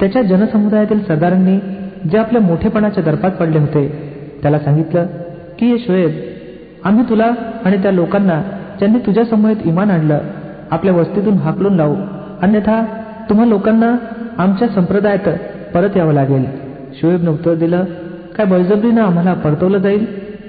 त्याच्या जनसमुदायातील सरदारांनी जे आपल्या मोठेपणाच्या दर्पात पडले होते त्याला सांगितलं की हे शोएब, आम्ही तुला आणि त्या लोकांना ज्यांनी तुझ्या समूहात इमान आणलं आपल्या वस्तीतून हाकलून लावू, अन्यथा तुम्हा लोकांना आमच्या संप्रदायात परत यावं लागेल. शोएबनं उत्तर दिलं, काय बळजबरीनं आम्हाला परतवलं जाईल?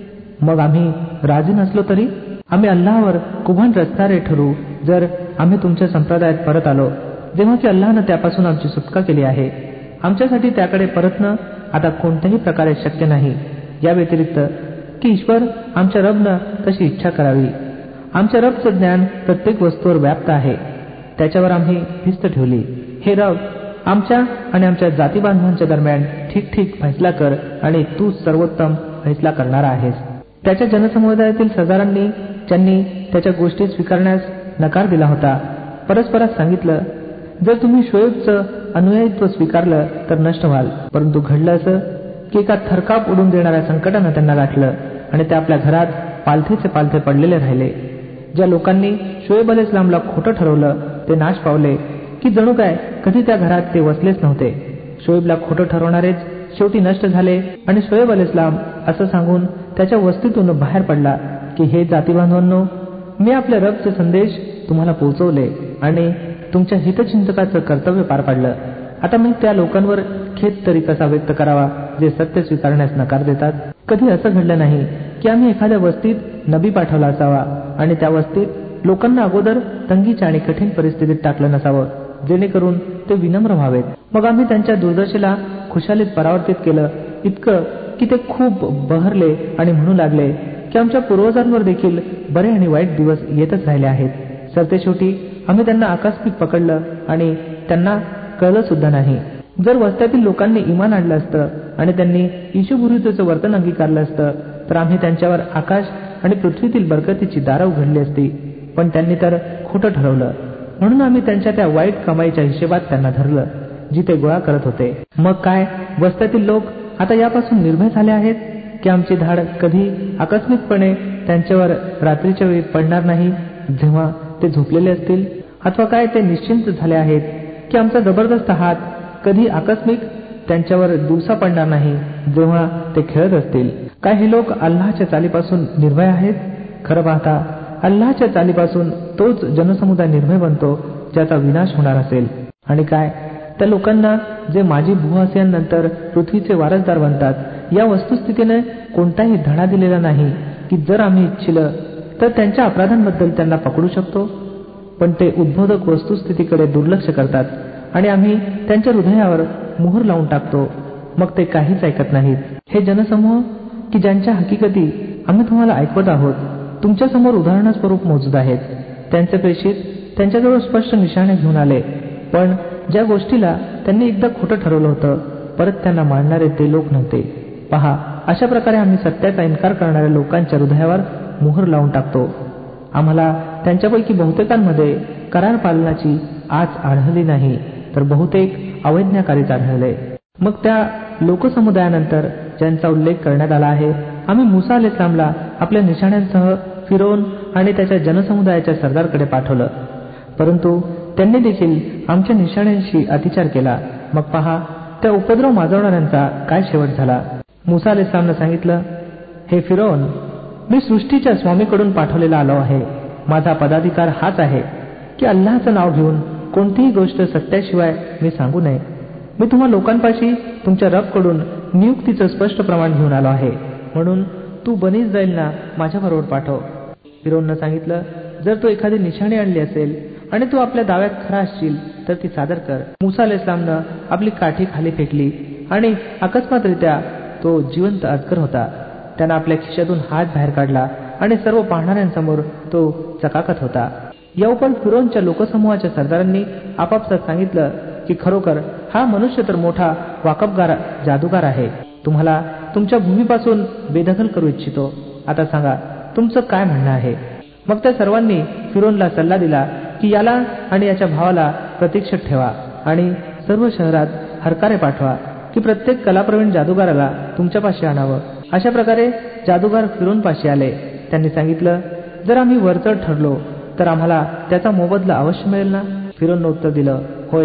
मग आम्ही राजी नसलो तरी आम्ही अल्लाहवर कुभान रचणारे ठरू जर आम्ही तुमच्या संप्रदायात परत आलो, जेव्हा की अल्लाहनं त्यापासून आमची सुटका केली आहे. आमच्यासाठी त्याकडे परतणं आता कोणत्याही प्रकारे शक्य नाही, या व्यतिरिक्त की ईश्वर आमच्या रबनं तशी इच्छा करावी. आमच्या रबचं ज्ञान प्रत्येक वस्तूवर व्याप्त आहे, त्याच्यावर आम्ही भिस्त ठेवली. हे रब, आमच्या आणि आमच्या जाती बांधवांच्या दरम्यान ठीक ठीक फैसला कर आणि तू सर्वोत्तम फैसला करणारा आहेस. त्याच्या जनसमुदायातील सरदारांनी ज्यांनी त्याच्या गोष्टी स्वीकारण्यास नकार दिला होता परस्परात सांगितलं, जर तुम्ही शोएबचं अनुयायित्व स्वीकारलं तर नष्ट व्हाल. परंतु घडलं असं की एका थरकाप उडून देणाऱ्या संकटानं त्यांना गाठलं आणि ते आपल्या घरात पालथेचे पालथे पडलेले राहिले. ज्या लोकांनी शोएब अलैहिस्सलामला खोटं ठरवलं ते नाश पावले की जणू काय कधी त्या घरात ते वसलेच नव्हते. शोएबला खोटं ठरवणारेच शेवटी नष्ट झाले आणि शोएब अलैहिस्सलाम असं सांगून त्याच्या वस्तीतून बाहेर पडला की हे जातीबांधवांनो, मी आपल्या रबचे संदेश तुम्हाला पोहोचवले आणि तुमच्या हितचिंतकाचं कर्तव्य पार पाडलं. आता मी त्या लोकांवर खेद तरी कसा व्यक्त करावा जे सत्य स्वीकारण्यास नकार देतात? कधी असं घडलं नाही की आम्ही एखाद्या वस्तीत नबी पाठवला असावा आणि त्या वस्तीत लोकांना अगोदर तंगीच्या आणि कठीण परिस्थितीत टाकलं नसावं जेणेकरून ते विनम्र व्हावेत. मग आम्ही त्यांच्या दुर्दशेला खुशालीत परावर्तित केलं इतकं की ते खूप बहरले आणि म्हणू लागले की आमच्या पूर्वजांवर देखील बरे आणि वाईट दिवस येतच राहिले आहेत. सरतेशेवटी आम्ही त्यांना आकस्मिक पकडलं आणि त्यांना कळलं सुद्धा नाही. जर वस्त्यातील लोकांनी इमान आणलं असतं आणि त्यांनी ईशुभुरीतेचं वर्तन अंगीकारलं असतं तर आम्ही त्यांच्यावर आकाश आणि पृथ्वीतील बरकतीची दारं उघडली असती, पण त्यांनी तर खोटं ठरवलं. म्हणून आम्ही त्यांच्या त्या वाईट कमाईच्या हिशेबात त्यांना धरलं जी ते गोळा करत होते. मग काय वस्त्यातील लोक आता यापासून निर्भय झाले आहेत की आमची धाड कधी आकस्मिकपणे त्यांच्यावर रात्रीच्या वेळी पडणार नाही जेव्हा ते झोपलेले असतील, अथवा काय ते निश्चिंत झाले आहेत की आमचा जबरदस्त हात कधी आकस्मिक त्यांच्यावर दिवसा पडणार नाही जेव्हा ते खेळत असतील. काय हे लोक अल्लाहच्या चालीपासून निर्भय आहेत? खरं पाहता अल्लाहच्या चालीपासून तोच जनसमुदाय निर्भय बनतो ज्याचा विनाश होणार असेल. आणि काय त्या लोकांना जे माझी भूहसियांनंतर पृथ्वीचे वारसदार बनतात या वस्तुस्थितीने कोणताही धडा दिलेला नाही की जर आम्ही इच्छिलं तर त्यांच्या अपराधांबद्दल त्यांना पकडू शकतो, पण ते उद्बोधक वस्तुस्थितीकडे दुर्लक्ष करतात आणि आम्ही त्यांच्या हृदयावर मोहर लावून टाकतो, मग ते काहीच ऐकत नाहीत. हे जनसमूह की ज्यांच्या हकीकती आम्ही तुम्हाला ऐकवत आहोत तुमच्या समोर उदाहरणास्वरूप मौजूद आहेत. त्यांचे प्रेषित त्यांच्याजवळ स्पष्ट निशाणे घेऊन आले, पण ज्या गोष्टीला त्यांनी एकदा खोटं ठरवलं होतं परत त्यांना मानणारे ते लोक नव्हते. पहा, अशा प्रकारे आम्ही सत्याचा इन्कार करणाऱ्या लोकांच्या हृदयावर मोहर लावून टाकतो. आम्हाला त्यांच्यापैकी बहुतेकांमध्ये करार पालनाची आच आढळली नाही तर बहुतेक अवैज्ञाकारीच आढळले. मग त्या लोकसमुदायानंतर ज्यांचा उल्लेख करण्यात आला आहे, आम्ही मुसा अलैहिस्सलामला आपल्या निशाण्यांसह फिरौन आणि त्याच्या जनसमुदायाच्या सरदारकडे पाठवलं, परंतु त्यांनी देखील आमच्या निशाण्यांशी अतिचार केला. मग पहा त्या उपद्रव माजवणाऱ्यांचा काय शेवट झाला. मुसा अलैहिस्सलामनं सांगितलं, हे फिरौन, मी सृष्टीच्या स्वामीकडून पाठवलेला आलो आहे. माझा पदाधिकार हाच आहे की अल्लाहचं नाव घेऊन कोणतीही गोष्ट सत्याशिवाय मी सांगू नये. मी तुम्हा लोकांपाशी तुमच्या रबकडून नियुक्तीचं स्पष्ट प्रमाण घेऊन आलो आहे, म्हणून तू बनी इस्राईलना माझ्याबरोबर पाठव. फिरौननं सांगितलं, जर तू एखादी निशाणी आणली असेल आणि तू आपल्या दाव्यात खरा असशील तर ती सादर कर. मुसा अलैहिस्सलामनं आपली काठी खाली फेकली आणि अकस्मातरित्या तो जिवंत अजगर होता. त्यानं आपल्या खिशातून हात बाहेर काढला आणि सर्व पाहणाऱ्यांसमोर तो चकाकत होता. याउपर फिरौनच्या लोकसमूहाच्या सरदारांनी आपापसात सांगितलं की खरोखर हा मनुष्य तर मोठा वाकबगार जादूगार आहे. तुम्हाला तुमच्या भूमीपासून बेदखल करू इच्छितो. आता सांगा तुमचं काय म्हणणं आहे. मग त्या सर्वांनी फिरौनला सल्ला दिला की याला आणि याच्या भावाला प्रतीक्षेत ठेवा आणि सर्व शहरात हरकारे पाठवा की प्रत्येक कलाप्रवीण जादूगाराला तुमच्यापाशी आणावं. अशा प्रकारे जादूगार फिरौनपाशी आले. त्यांनी सांगितलं, जर आम्ही वरचढ ठरलो तर आम्हाला त्याचा मोबदला अवश्य मिळेल ना. फिरौननं उत्तर दिलं, होय,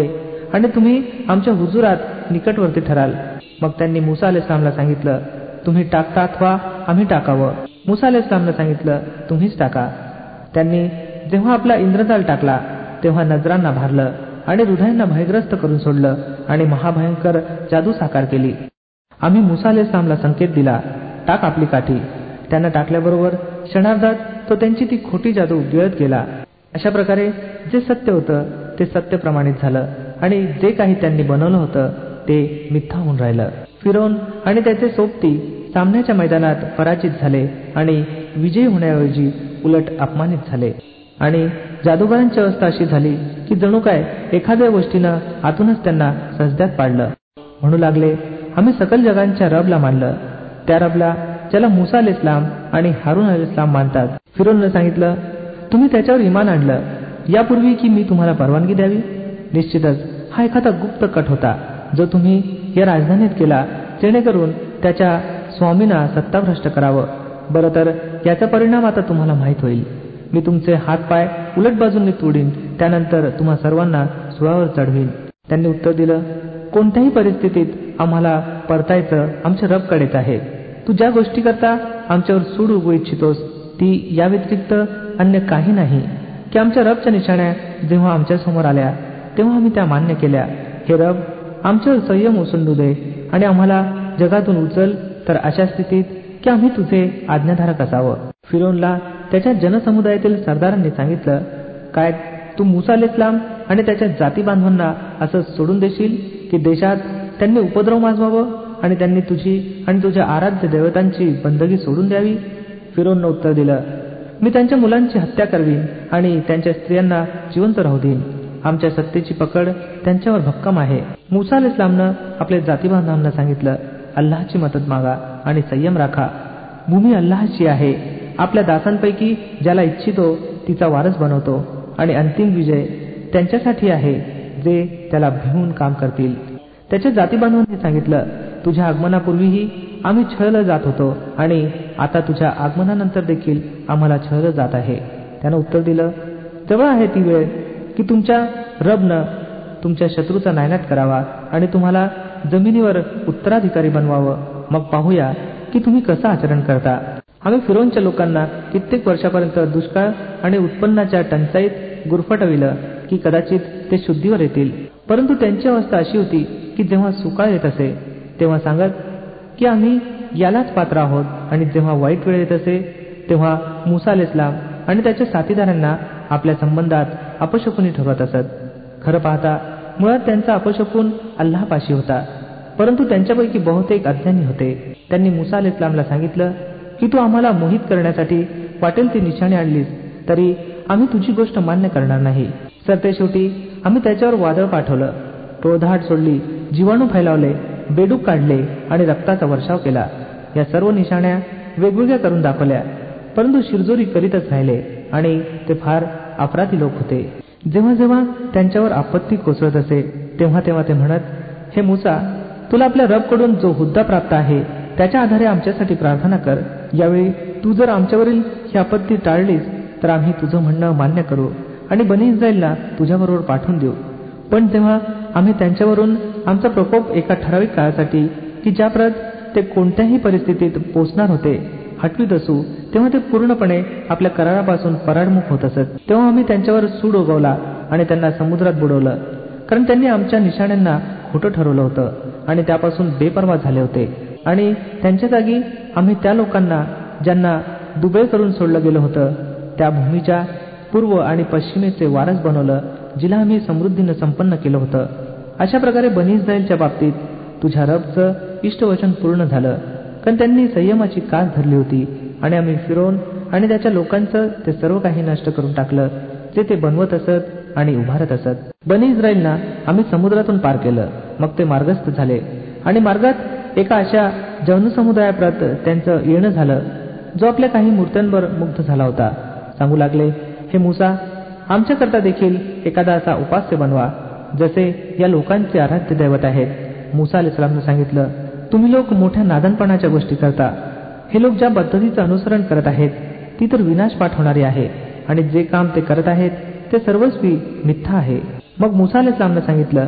आणि तुम्ही आमच्या हुजुरात निकटवर्ती ठराल. मग त्यांनी मुसा अलैहिस्सलामला सांगितलं, तुम्ही टाकता अथवा आम्ही टाकावं. मुसा अलैहिस्सलामला सांगितलं, तुम्हीच टाका. त्यांनी जेव्हा आपला इंद्रजाल टाकला तेव्हा नजरांना भारलं आणि हृदयांना भयग्रस्त करून सोडलं आणि महाभयंकर जादू साकार केली. आम्ही मुसा अलैहिस्सलामला संकेत दिला, टाक आपली काठी. त्यांना टाकल्याबरोबर क्षणार्धात तो त्यांची ती खोटी जादू गिळत गेला. अशा प्रकारे जे सत्य होतं ते सत्य प्रमाणित झालं आणि जे काही त्यांनी बनवलं होतं ते मिथ्या होऊन राहिलं. फिरौन आणि त्याचे सोबती सामन्याच्या मैदानात पराजित झाले आणि विजयी होण्याऐवजी उलट अपमानित झाले. आणि जादूगारांची अवस्था अशी झाली की जणू काय एखाद्या गोष्टीनं आतूनच त्यांना सजद्यात पाडलं. म्हणू लागले, आम्ही सकल जगांच्या रबला मानलं, त्या रबला ज्याला मुसा अलैहिस्सलाम आणि हारून अलैहिस्सलाम मानतात. फिरौननं सांगितलं, तुम्ही त्याच्यावर इमान आणलं यापूर्वी की मी तुम्हाला परवानगी द्यावी? निश्चितच हा एखादा गुप्त कट होता जो तुम्ही या राजधानीत केला जेणेकरून त्याच्या स्वामींना सत्ताभ्रष्ट करावं. बरं तर याचा परिणाम आता तुम्हाला माहीत होईल. मी तुमचे हात पाय उलट बाजूंनी तोडीन, त्यानंतर तुम्हा सर्वांना सुळावर चढवीन. त्यांनी उत्तर दिलं, कोणत्याही परिस्थितीत आम्हाला परतायचं आमच्या रबकडेच आहे. तू ज्या गोष्टी करता आमच्यावर सूड उगवू इच्छितोस ती या व्यतिरिक्त अन्य काही नाही की आमच्या रबच्या निशाण्या जेव्हा आमच्या समोर आल्या तेव्हा आम्ही त्या मान्य केल्या. हे रब, आमच्यावर संयम ओसंडू दे आणि आम्हाला जगातून उचल तर अशा स्थितीत की आम्ही तुझे आज्ञाधारक असावं. फिरौनला त्याच्या जनसमुदायातील सरदारांनी सांगितलं, काय तू मुसा अलैहिस्सलाम आणि त्याच्या जाती बांधवांना असं सोडून देशील की देशात त्यांनी उपद्रव माजवावं आणि त्यांनी तुझी आणि तुझ्या आराध्य देवतांची बंदगी सोडून द्यावी? फिरौननं उत्तर दिलं, मी त्यांच्या मुलांची हत्या करवीन आणि त्यांच्या स्त्रियांना जिवंत राहू देईन. आमच्या सत्तेची पकड त्यांच्यावर भक्कम आहे. मुसा अलैहिस्सलामनं आपल्या जातीबांधवांना सांगितलं, अल्लाहची मदत मागा आणि संयम राखा. भूमी अल्लाहची आहे. आपल्या दासांपैकी ज्याला इच्छितो तिचा वारस बनवतो आणि अंतिम विजय त्यांच्यासाठी आहे जे त्याला भिवून काम करतील. त्याच्या जातीबांधवांनी सांगितलं, तुझ्या आगमनापूर्वीही आम्ही छळलं जात होतो आणि आता तुझ्या आगमनानंतर देखील आम्हाला छळलं जात आहे. त्यानं उत्तर दिलं, जवळ आहे ती वेळ की तुमच्या रबनं तुमच्या शत्रूचा नायनाट करावा आणि तुम्हाला जमिनीवर उत्तराधिकारी बनवावं. मग पाहूया की तुम्ही कसं आचरण करता. आम्ही फिरौनच्या लोकांना कित्येक वर्षापर्यंत दुष्काळ आणि उत्पन्नाच्या टंचाईत गुरफटविलं की कदाचित ते शुद्धीवर येतील. परंतु त्यांची अवस्था अशी होती की जेव्हा सुकाळ येत असे तेव्हा सांगत की आम्ही यालाच पात्र आहोत आणि जेव्हा वाईट वेळ येत असे तेव्हा मुसा अलैहिस्सलाम आणि त्याच्या साथीदारांना आपल्या संबंधात अपशकुनी ठरवत असत. खरं पाहता मुळात त्यांचा अपशकून अल्लाहपाशी होता, परंतु त्यांच्यापैकी बहुतेक अज्ञानी होते. त्यांनी मुसा अलैहिस्सलामला सांगितलं की तू आम्हाला मोहित करण्यासाठी वाटेल ती निशाणी आणलीस तरी आम्ही तुझी गोष्ट मान्य करणार नाही. सरतेशेवटी आम्ही त्याच्यावर वादळ पाठवलं, टोळधाड सोडली, जीवाणू फैलावले, बेडूक काढले आणि रक्ताचा वर्षाव केला. या सर्व निशाण्या वेगवेगळ्या करून दाखवल्या, परंतु शिरजोरी करीतच राहिले आणि ते फार अपराधी लोक होते. जेव्हा जेव्हा त्यांच्यावर आपत्ती कोसळत असे तेव्हा तेव्हा ते म्हणत, हे मुसा, तुला आपल्या रबकडून जो हुद्दा प्राप्त आहे त्याच्या आधारे आमच्यासाठी प्रार्थना कर. यावेळी तू जर आमच्यावरील ही आपत्ती टाळलीस तर आम्ही तुझं म्हणणं मान्य करू आणि बनी इस्रायलला तुझ्याबरोबर पाठवून देऊ. पण तेव्हा आम्ही त्यांच्यावरून आमचा प्रकोप एका ठराविक काळासाठी की ज्याप्रत ते कोणत्याही परिस्थितीत पोचणार होते हटवीत असू तेव्हा ते पूर्णपणे आपल्या करारापासून पराडमुख होत असत. तेव्हा आम्ही त्यांच्यावर सूड उगवला आणि त्यांना समुद्रात बुडवलं, कारण त्यांनी आमच्या निशाण्यांना खोटं ठरवलं होतं आणि त्यापासून बेपर्वा झाले होते. आणि त्यांच्या जागी आम्ही त्या लोकांना ज्यांना दुबळे करून सोडलं गेलं होतं त्या भूमीच्या पूर्व आणि पश्चिमेचे वारस बनवलं जिला आम्ही समृद्धीनं संपन्न केलं होतं. अशा प्रकारे बनी इस्रायलच्या बाबतीत तुझ्या रबचं इष्टवचन पूर्ण झालं, कारण त्यांनी संयमाची कास धरली होती आणि आम्ही फिरौन आणि त्याच्या लोकांचं ते सर्व काही नष्ट करून टाकलं जे ते बनवत असत आणि उभारत असत. बनी इस्रायलना आम्ही समुद्रातून पार केलं, मग ते मार्गस्थ झाले आणि मार्गात एका अशा जनसमुदायाप्रत त्यांचं येणं झालं जो आपल्या काही मूर्त्यांवर मुग्ध झाला होता. सांगू लागले, हे मुसा, आमच्याकरता देखील एखादा असा उपास्य बनवा जसे या लोकांचे आराध्य दैवत आहेत. मुसा अलैहिस्सलामने सांगितलं, तुम्ही लोक मोठ्या नादानपणाच्या गोष्टी करता. हे लोक ज्या पद्धतीचं अनुसरण करत आहेत ती तर विनाश पाठवणारी आहे आणि जे काम ते करत आहेत ते सर्वस्वी मिथ्या आहे. मग मुसा अलैहिस्सलामने सांगितलं,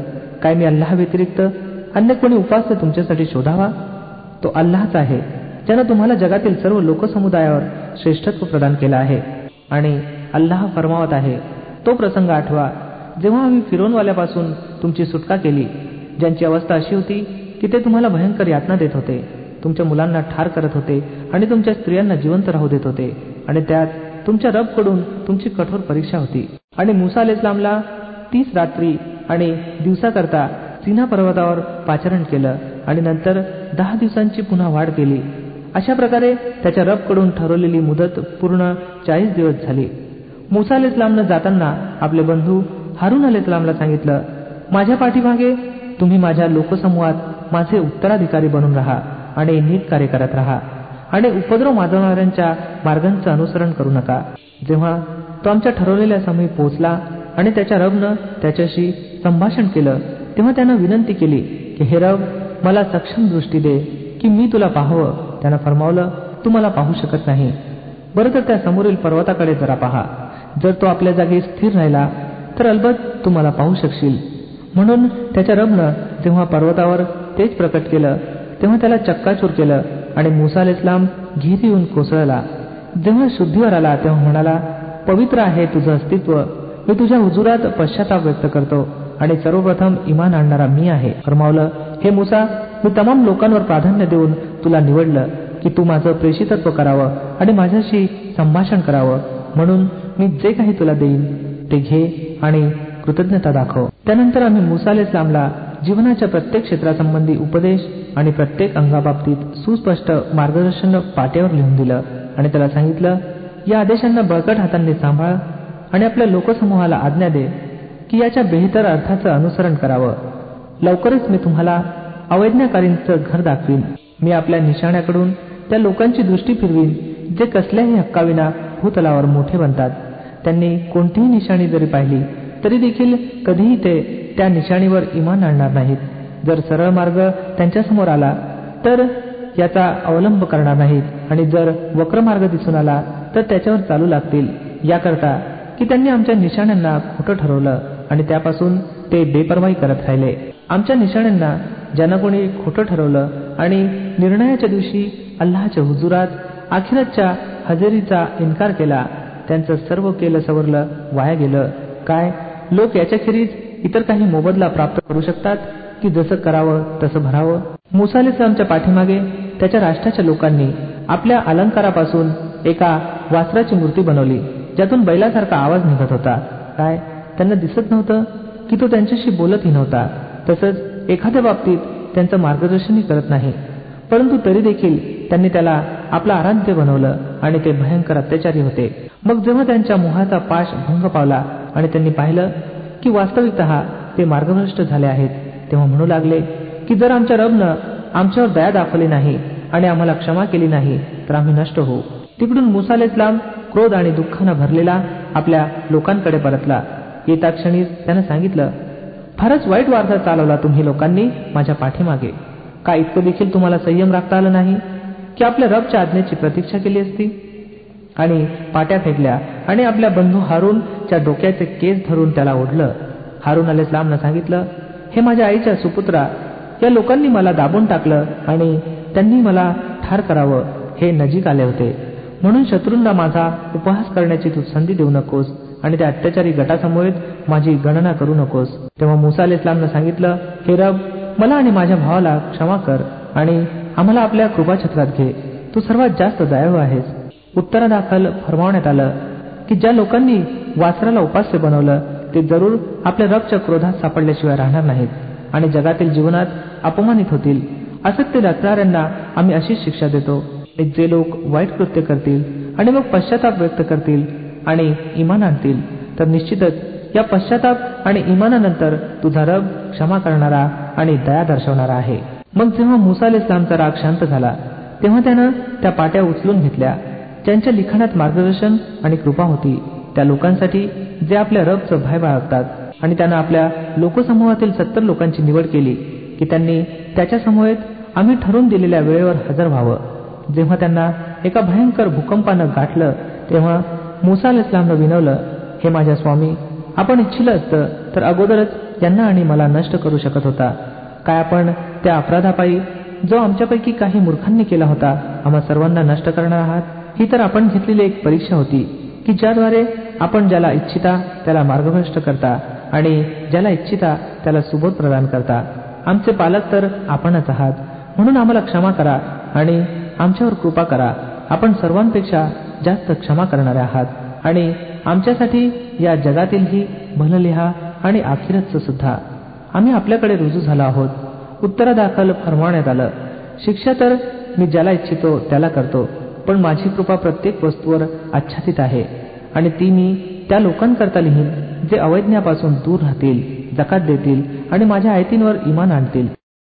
काय मी अल्लाह व्यतिरिक्त अन्य कोणी उपास्य तुमच्यासाठी शोधावा? तो अल्लाहच आहे ज्यानं तुम्हाला जगातील सर्व लोकसमुदायावर श्रेष्ठत्व प्रदान केलं आहे. आणि अल्लाह फरमावत आहे, तो प्रसंग आठवा जेव्हा आम्ही फिरौनवाल्यापासून तुमची सुटका केली, ज्यांची अवस्था अशी होती की ते तुम्हाला भयंकर यातना देत होते, तुमच्या मुलांना ठार करत होते आणि तुमच्या स्त्रियांना जिवंत राहू देत होते, आणि त्यात तुमच्या रबकडून तुमची कठोर परीक्षा होती. आणि मुसा अलैहिस्सलामला 30 रात्री आणि दिवसाकरता सिना पर्वतावर पाचारण केलं आणि नंतर 10 दिवसांची पुन्हा वाढ केली. अशा प्रकारे त्याच्या रबकडून ठरवलेली मुदत पूर्ण 40 दिवस झाली. मुसा अलैहिस्सलामनं जाताना आपले बंधू हारून अलैहिस्सलामला सांगितलं, माझ्या पाठीमागे तुम्ही माझ्या लोकसमूहात माझे उत्तराधिकारी बनून राहा आणि नीट कार्य करत राहा आणि उपद्रव माजवणाऱ्यांच्या मार्गांचं अनुसरण करू नका. जेव्हा तो आमच्या ठरवलेल्या समयी पोहोचला आणि त्याच्या रबनं त्याच्याशी संभाषण केलं, तेव्हा त्यानं विनंती केली की हे रब, मला सक्षम दृष्टी दे की मी तुला पाहावं. त्यानं फरमावलं, तू मला पाहू शकत नाही, बरं तर त्या समोरील पर्वताकडे जरा पहा. जर तो आपल्या जागी स्थिर राहिला तर अलबत तू मला पाहू शकशील. म्हणून त्याच्या रबनं जेव्हा पर्वतावर तेज प्रकट केलं तेव्हा त्याला चक्काचूर केलं आणि मुसा अलैहिस्सलाम घेरी येऊन कोसळला. जेव्हा शुद्धीवर आला तेव्हा म्हणाला, पवित्र आहे तुझं अस्तित्व, मी तुझ्या हुजुरात पश्चाताप व्यक्त करतो आणि सर्वप्रथम इमान आणणारा मी आहे. फरमावलं, हे मुसा, मी तमाम लोकांवर प्राधान्य देऊन तुला निवडलं की तू माझं प्रेषितत्व करावं आणि माझ्याशी संभाषण करावं, म्हणून मी जे काही तुला देईन ते घे आणि कृतज्ञता दाखव. त्यानंतर आम्ही मुसा अलैहिस्सलामला जीवनाच्या प्रत्येक क्षेत्रासंबंधी उपदेश आणि प्रत्येक अंगाबाबतीत सुस्पष्ट मार्गदर्शन पाट्यावर लिहून दिलं आणि त्याला सांगितलं, या आदेशांना बळकट हातांनी सांभाळ आणि आपल्या लोकसमूहाला आज्ञा दे की याच्या बेहतर अर्थाचं अनुसरण करावं. लवकरच मी तुम्हाला अवैज्ञाकारींचं घर दाखवीन. मी आपल्या निशाण्याकडून त्या लोकांची दृष्टी फिरवीन जे कसल्याही हक्काविना भूतलावर मोठे बनतात. त्यांनी कोणतीही निशाणी जरी पाहिली तरी देखील कधीही ते त्या निशाणीवर इमान आणणार नाहीत. जर सरळ मार्ग त्यांच्यासमोर आला तर याचा अवलंब करणार नाहीत आणि जर वक्र मार्ग दिसून आला तर त्याच्यावर चालू लागतील, याकरता की त्यांनी आमच्या निशाण्यांना खोटं ठरवलं आणि त्यापासून ते बेपर्वाई करत राहिले. आमच्या निशाण्यांना ज्यानं कोणी खोटं ठरवलं आणि निर्णयाच्या दिवशी अल्लाहच्या हुजुरात आखिरतच्या हजेरीचा इन्कार केला, त्यांचं सर्व केलं सवरलं वाया गेलं. काय लोक याच्याखेरीज इतर काही मोबदला प्राप्त करू शकतात की जसं करावं तसं भरावं? मुसा अलैहिस्सलामच्या पाठीमागे त्याच्या राष्ट्राच्या लोकांनी आपल्या अलंकारापासून एका वासराची मूर्ती बनवली ज्यातून बैलासारखा आवाज निघत होता. काय त्यांना दिसत नव्हतं की तो त्यांच्याशी बोलतही नव्हता, तसंच एखाद्या बाबतीत त्यांचं मार्गदर्शनही करत नाही, परंतु तरी देखील त्यांनी त्याला आपला आराध्य बनवलं आणि ते भयंकर अत्याचारी होते. मग जेव्हा त्यांच्या मोहाचा पाश भंग पावला आणि त्यांनी पाहिलं की वास्तविकतः ते मार्गभ्रष्ट झाले आहेत, तेव्हा म्हणू लागले की जर आमच्या रबनं आमच्यावर दया दाखवली नाही आणि आम्हाला क्षमा केली नाही तर आम्ही नष्ट होऊ. तिकडून मुसा अलैहिस्सलाम क्रोध आणि दुःखानं भरलेला आपल्या लोकांकडे परतला. येता क्षणी त्यानं सांगितलं, फारच वाईट वार्ता चालवला तुम्ही लोकांनी माझ्या पाठीमागे. का इतकं देखील तुम्हाला संयम राखता आलं नाही की आपल्या रबच्या आज्ञेची प्रतीक्षा केली असती? आणि पाट्या फेकल्या आणि आपल्या बंधू हारूनच्या डोक्याचे केस धरून त्याला ओढलं. हारून अलैहिस्सलामनं सांगितलं, हे माझ्या आईच्या सुपुत्रा, या लोकांनी मला दाबून टाकलं आणि त्यांनी मला ठार करावं हे नजीक आले होते, म्हणून शत्रूंना माझा उपहास करण्याची तू संधी देऊ नकोस आणि त्या अत्याचारी गटासमोरीत माझी गणना करू नकोस. तेव्हा मुसा अलैहिस्सलामनं सांगितलं, हे रब, मला आणि माझ्या भावाला क्षमा कर आणि आम्हाला आपल्या कृपाछत्रात घे, तू सर्वात जास्त दयाळू आहेस. उत्तरादाखल फरमावण्यात आलं की ज्या लोकांनी वासराला उपास्य बनवलं ते जरूर आपल्या रबच्या क्रोधात सापडल्याशिवाय राहणार नाहीत आणि जगातील जीवनात अपमानित होतील. असत्य रचणाऱ्यांना आम्ही अशीच शिक्षा देतो. जे लोक वाईट कृत्य करतील आणि मग पश्चाताप व्यक्त करतील आणि इमान आणतील तर निश्चितच या पश्चाताप आणि इमानानंतर तुझा रब क्षमा करणारा आणि दया दर्शवणारा आहे. मग जेव्हा मुसा अलैहिस्सलामचा राग शांत झाला तेव्हा त्यानं त्या पाट्या उचलून घेतल्या ज्यांच्या लिखाणात मार्गदर्शन आणि कृपा होती, त्या लोकांसाठी जे आपल्या रबचं भय बाळगतात. आणि त्यानं आपल्या लोकसमूहातील 70 लोकांची निवड केली की त्यांनी त्याच्या समवेत आम्ही ठरवून दिलेल्या वेळेवर हजर व्हावं. जेव्हा त्यांना एका भयंकर भूकंपानं गाठलं तेव्हा मुसा अलैहिस्सलामनं विनवलं, हे माझ्या स्वामी, आपण इच्छिलं असतं तर अगोदरच यांना आणि मला नष्ट करू शकत होता. काय आपण त्या अपराधापायी जो आमच्यापैकी काही मूर्खांनी केला होता आम्हा सर्वांना नष्ट करणार आहात? ही तर आपण घेतलेली एक परीक्षा होती की ज्याद्वारे आपण ज्याला इच्छिता त्याला मार्गभ्रष्ट करता आणि ज्याला इच्छिता त्याला सुबोध प्रदान करता. आमचे पालक तर आपणच आहात, म्हणून आम्हाला क्षमा करा आणि आमच्यावर कृपा करा. आपण सर्वांपेक्षा जास्त क्षमा करणारे आहात आणि आमच्यासाठी या जगातीलही भलं लिहा आणि आखिरतचं सुद्धा. आम्ही आपल्याकडे रुजू झालो आहोत. उत्तरादाखल फरमावण्यात आलं, शिक्षा तर मी ज्याला इच्छितो त्याला करतो, पण माझी कृपा प्रत्येक वस्तूवर आच्छादित आहे आणि ती मी त्या लोकांकरता लिहीन जे अवैज्ञापासून दूर राहतील, जकात देतील आणि माझ्या आयतींवर इमान आणतील.